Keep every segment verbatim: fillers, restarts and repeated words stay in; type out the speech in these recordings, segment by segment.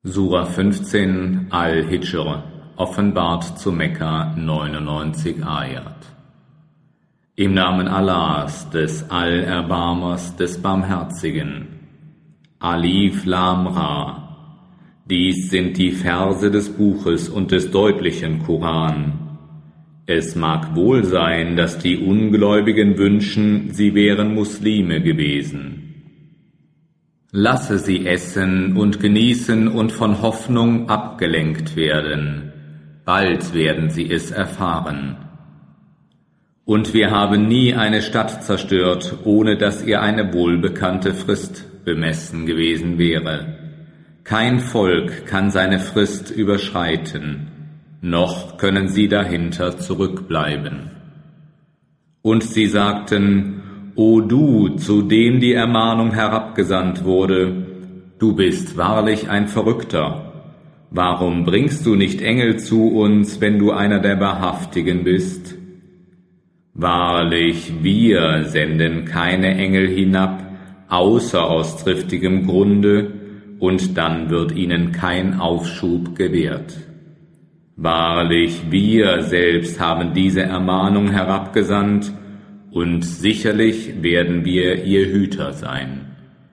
Sura fünfzehn Al-Hijr, offenbart zu Mekka, neunundneunzig Ayat. Im Namen Allahs, des Allerbarmers, des Barmherzigen. Alif Lam Ra. Dies sind die Verse des Buches und des deutlichen Koran. Es mag wohl sein, dass die Ungläubigen wünschen, sie wären Muslime gewesen. Lasse sie essen und genießen und von Hoffnung abgelenkt werden. Bald werden sie es erfahren. Und wir haben nie eine Stadt zerstört, ohne dass ihr eine wohlbekannte Frist bemessen gewesen wäre. Kein Volk kann seine Frist überschreiten, noch können sie dahinter zurückbleiben. Und sie sagten: O du, zu dem die Ermahnung herabgesandt wurde, du bist wahrlich ein Verrückter. Warum bringst du nicht Engel zu uns, wenn du einer der Wahrhaftigen bist? Wahrlich, wir senden keine Engel hinab, außer aus triftigem Grunde, und dann wird ihnen kein Aufschub gewährt. Wahrlich, wir selbst haben diese Ermahnung herabgesandt, und sicherlich werden wir ihr Hüter sein.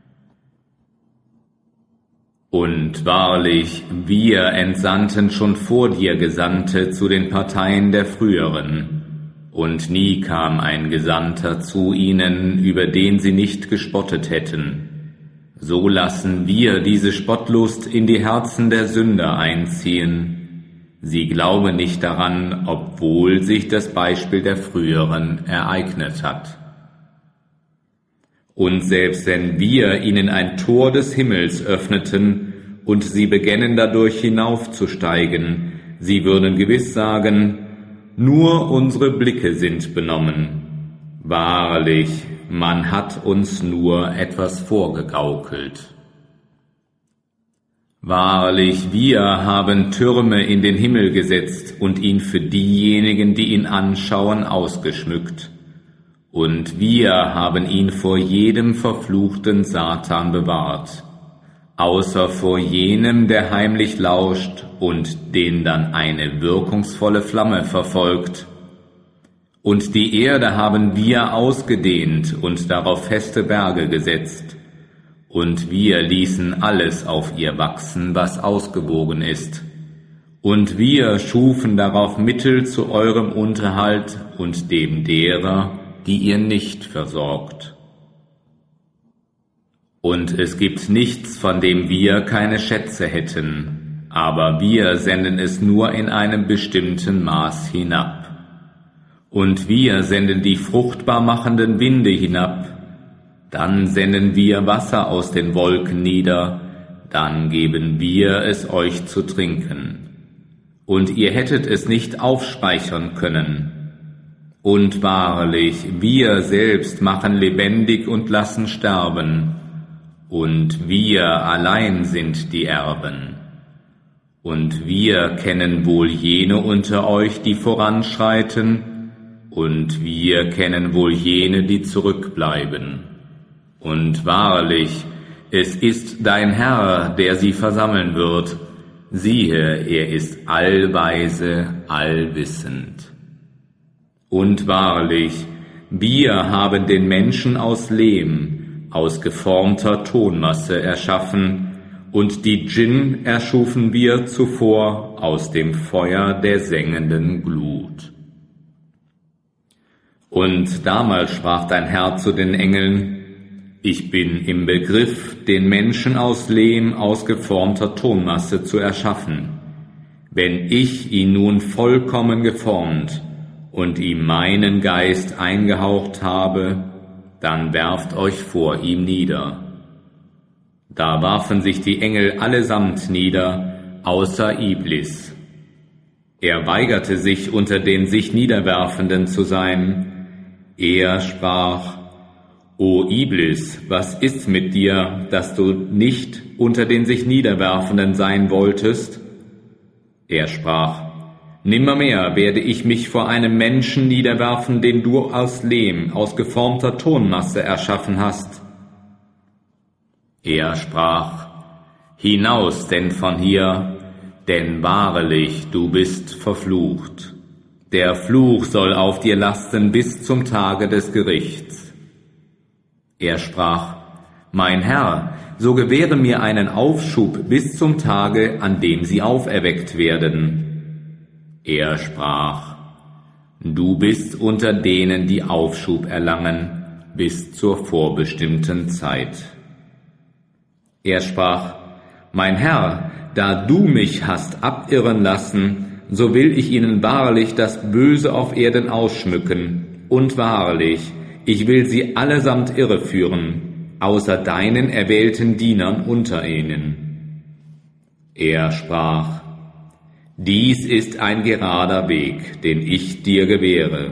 Und wahrlich, wir entsandten schon vor dir Gesandte zu den Parteien der früheren, und nie kam ein Gesandter zu ihnen, über den sie nicht gespottet hätten. So lassen wir diese Spottlust in die Herzen der Sünder einziehen. Sie glauben nicht daran, obwohl sich das Beispiel der früheren ereignet hat. Und selbst wenn wir ihnen ein Tor des Himmels öffneten und sie begännen dadurch hinaufzusteigen, sie würden gewiss sagen: Nur unsere Blicke sind benommen. Wahrlich, man hat uns nur etwas vorgegaukelt. Wahrlich, wir haben Türme in den Himmel gesetzt und ihn für diejenigen, die ihn anschauen, ausgeschmückt. Und wir haben ihn vor jedem verfluchten Satan bewahrt, außer vor jenem, der heimlich lauscht und den dann eine wirkungsvolle Flamme verfolgt. Und die Erde haben wir ausgedehnt und darauf feste Berge gesetzt. Und wir ließen alles auf ihr wachsen, was ausgewogen ist. Und wir schufen darauf Mittel zu eurem Unterhalt und dem derer, die ihr nicht versorgt. Und es gibt nichts, von dem wir keine Schätze hätten, aber wir senden es nur in einem bestimmten Maß hinab. Und wir senden die fruchtbar machenden Winde hinab. Dann senden wir Wasser aus den Wolken nieder, dann geben wir es euch zu trinken. Und ihr hättet es nicht aufspeichern können. Und wahrlich, wir selbst machen lebendig und lassen sterben. Und wir allein sind die Erben. Und wir kennen wohl jene unter euch, die voranschreiten, und wir kennen wohl jene, die zurückbleiben. Und wahrlich, es ist dein Herr, der sie versammeln wird. Siehe, er ist allweise, allwissend. Und wahrlich, wir haben den Menschen aus Lehm, aus geformter Tonmasse erschaffen, und die Djinn erschufen wir zuvor aus dem Feuer der sengenden Glut. Und damals sprach dein Herr zu den Engeln: Ich bin im Begriff, den Menschen aus Lehm, aus geformter Tonmasse zu erschaffen. Wenn ich ihn nun vollkommen geformt und ihm meinen Geist eingehaucht habe, dann werft euch vor ihm nieder. Da warfen sich die Engel allesamt nieder, außer Iblis. Er weigerte sich, unter den sich Niederwerfenden zu sein. Er sprach: O Iblis, was ist mit dir, dass du nicht unter den sich Niederwerfenden sein wolltest? Er sprach: Nimmermehr werde ich mich vor einem Menschen niederwerfen, den du aus Lehm, aus geformter Tonmasse erschaffen hast. Er sprach: Hinaus denn von hier, denn wahrlich, du bist verflucht. Der Fluch soll auf dir lasten bis zum Tage des Gerichts. Er sprach, mein Herr, so gewähre mir einen Aufschub bis zum Tage, an dem sie auferweckt werden. Er sprach, du bist unter denen, die Aufschub erlangen, bis zur vorbestimmten Zeit. Er sprach, mein Herr, da du mich hast abirren lassen, so will ich ihnen wahrlich das Böse auf Erden ausschmücken, und wahrlich, ich will sie allesamt irreführen, außer deinen erwählten Dienern unter ihnen. Er sprach, dies ist ein gerader Weg, den ich dir gewähre.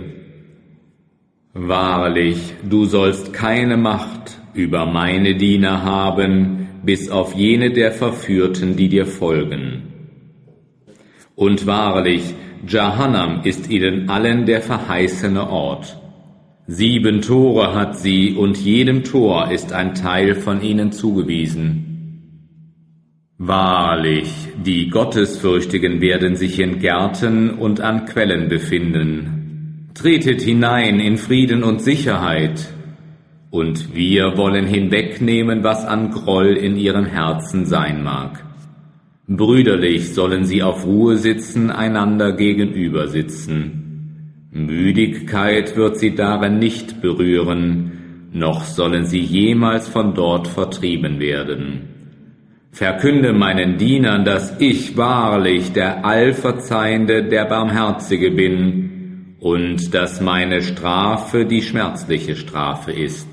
Wahrlich, du sollst keine Macht über meine Diener haben, bis auf jene der Verführten, die dir folgen. Und wahrlich, Jahannam ist ihnen allen der verheißene Ort. Sieben Tore hat sie, und jedem Tor ist ein Teil von ihnen zugewiesen. Wahrlich, die Gottesfürchtigen werden sich in Gärten und an Quellen befinden. Tretet hinein in Frieden und Sicherheit, und wir wollen hinwegnehmen, was an Groll in ihren Herzen sein mag. Brüderlich sollen sie auf Ruhe sitzen, einander gegenüber sitzen. Müdigkeit wird sie darin nicht berühren, noch sollen sie jemals von dort vertrieben werden. Verkünde meinen Dienern, dass ich wahrlich der Allverzeihende, der Barmherzige bin, und dass meine Strafe die schmerzliche Strafe ist.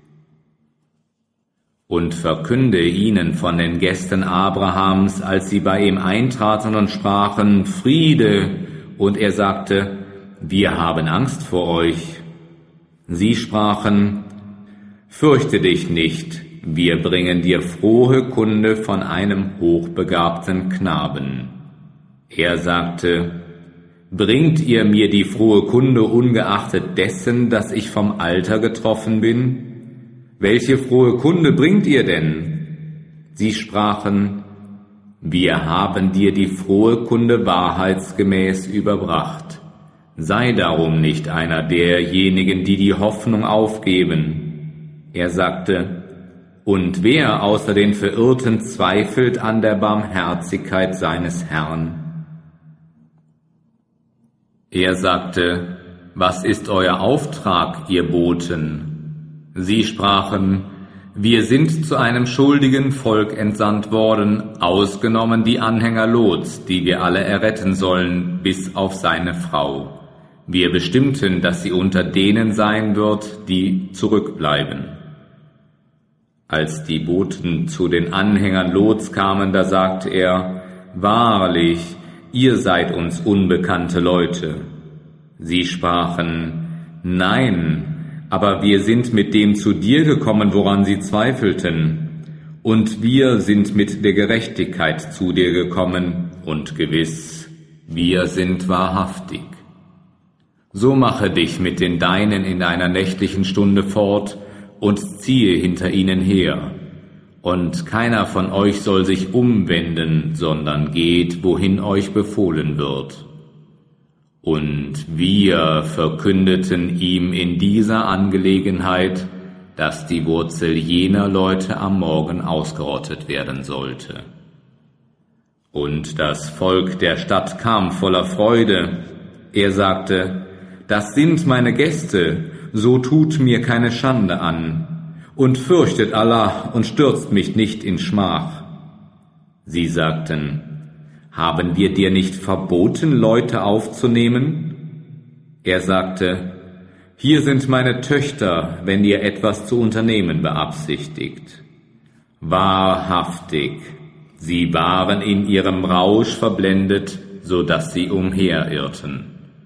Und verkünde ihnen von den Gästen Abrahams, als sie bei ihm eintraten und sprachen, Friede, und er sagte, wir haben Angst vor euch. Sie sprachen, fürchte dich nicht, wir bringen dir frohe Kunde von einem hochbegabten Knaben. Er sagte, bringt ihr mir die frohe Kunde ungeachtet dessen, dass ich vom Alter getroffen bin? Welche frohe Kunde bringt ihr denn? Sie sprachen, wir haben dir die frohe Kunde wahrheitsgemäß überbracht. Sei darum nicht einer derjenigen, die die Hoffnung aufgeben. Er sagte, und wer außer den Verirrten zweifelt an der Barmherzigkeit seines Herrn? Er sagte, was ist euer Auftrag, ihr Boten? Sie sprachen, wir sind zu einem schuldigen Volk entsandt worden, ausgenommen die Anhänger Lots, die wir alle erretten sollen, bis auf seine Frau. Wir bestimmten, dass sie unter denen sein wird, die zurückbleiben. Als die Boten zu den Anhängern Lots kamen, da sagte er, wahrlich, ihr seid uns unbekannte Leute. Sie sprachen, nein, aber wir sind mit dem zu dir gekommen, woran sie zweifelten, und wir sind mit der Gerechtigkeit zu dir gekommen, und gewiss, wir sind wahrhaftig. So mache dich mit den Deinen in einer nächtlichen Stunde fort und ziehe hinter ihnen her. Und keiner von euch soll sich umwenden, sondern geht, wohin euch befohlen wird. Und wir verkündeten ihm in dieser Angelegenheit, dass die Wurzel jener Leute am Morgen ausgerottet werden sollte. Und das Volk der Stadt kam voller Freude. Er sagte, das sind meine Gäste, so tut mir keine Schande an, und fürchtet Allah und stürzt mich nicht in Schmach. Sie sagten, haben wir dir nicht verboten, Leute aufzunehmen? Er sagte, hier sind meine Töchter, wenn ihr etwas zu unternehmen beabsichtigt. Wahrhaftig, sie waren in ihrem Rausch verblendet, so dass sie umherirrten.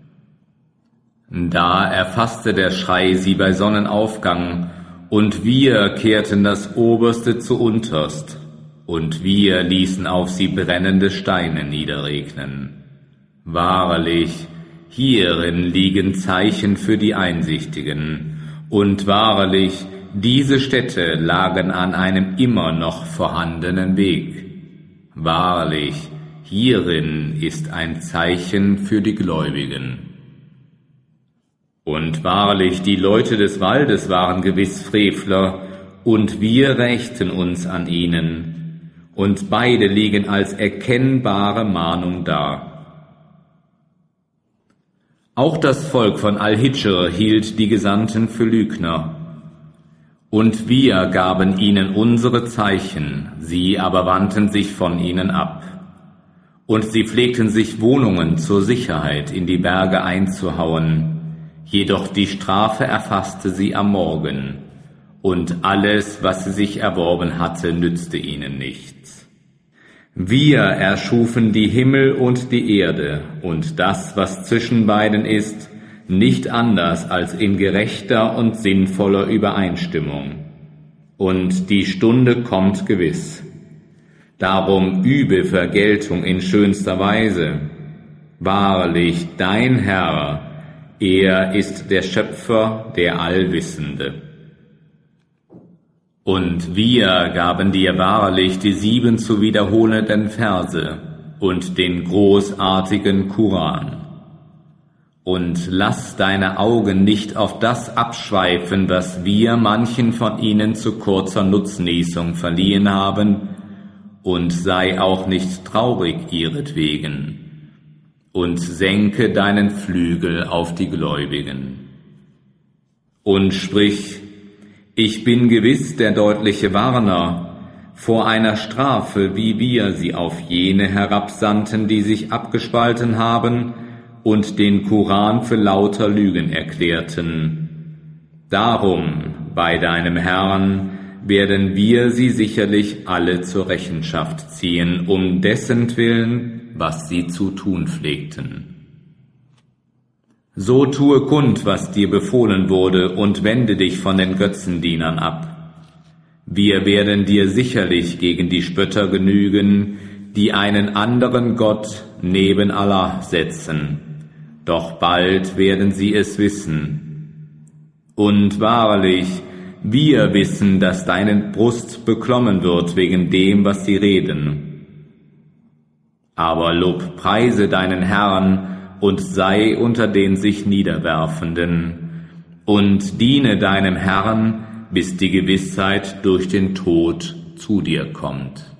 Da erfasste der Schrei sie bei Sonnenaufgang, und wir kehrten das Oberste zu unterst, und wir ließen auf sie brennende Steine niederregnen. Wahrlich, hierin liegen Zeichen für die Einsichtigen, und wahrlich, diese Städte lagen an einem immer noch vorhandenen Weg. Wahrlich, hierin ist ein Zeichen für die Gläubigen. Und wahrlich, die Leute des Waldes waren gewiss Frevler, und wir rächten uns an ihnen, und beide liegen als erkennbare Mahnung da. Auch das Volk von Al-Hidschr hielt die Gesandten für Lügner. Und wir gaben ihnen unsere Zeichen, sie aber wandten sich von ihnen ab. Und sie pflegten sich Wohnungen zur Sicherheit in die Berge einzuhauen, jedoch die Strafe erfasste sie am Morgen, und alles, was sie sich erworben hatte, nützte ihnen nichts. Wir erschufen die Himmel und die Erde und das, was zwischen beiden ist, nicht anders als in gerechter und sinnvoller Übereinstimmung. Und die Stunde kommt gewiss. Darum übe Vergeltung in schönster Weise. Wahrlich, dein Herr, er ist der Schöpfer, der Allwissende. Und wir gaben dir wahrlich die sieben zu wiederholenden Verse und den großartigen Koran. Und lass deine Augen nicht auf das abschweifen, was wir manchen von ihnen zu kurzer Nutznießung verliehen haben, und sei auch nicht traurig ihretwegen, und senke deinen Flügel auf die Gläubigen. Und sprich, ich bin gewiss der deutliche Warner vor einer Strafe, wie wir sie auf jene herabsandten, die sich abgespalten haben und den Koran für lauter Lügen erklärten. Darum, bei deinem Herrn, werden wir sie sicherlich alle zur Rechenschaft ziehen, um dessen Willen, was sie zu tun pflegten. So tue kund, was dir befohlen wurde, und wende dich von den Götzendienern ab. Wir werden dir sicherlich gegen die Spötter genügen, die einen anderen Gott neben Allah setzen. Doch bald werden sie es wissen. Und wahrlich, wir wissen, dass deine Brust beklommen wird wegen dem, was sie reden. Aber lob preise deinen Herrn und sei unter den sich Niederwerfenden und diene deinem Herrn, bis die Gewissheit durch den Tod zu dir kommt.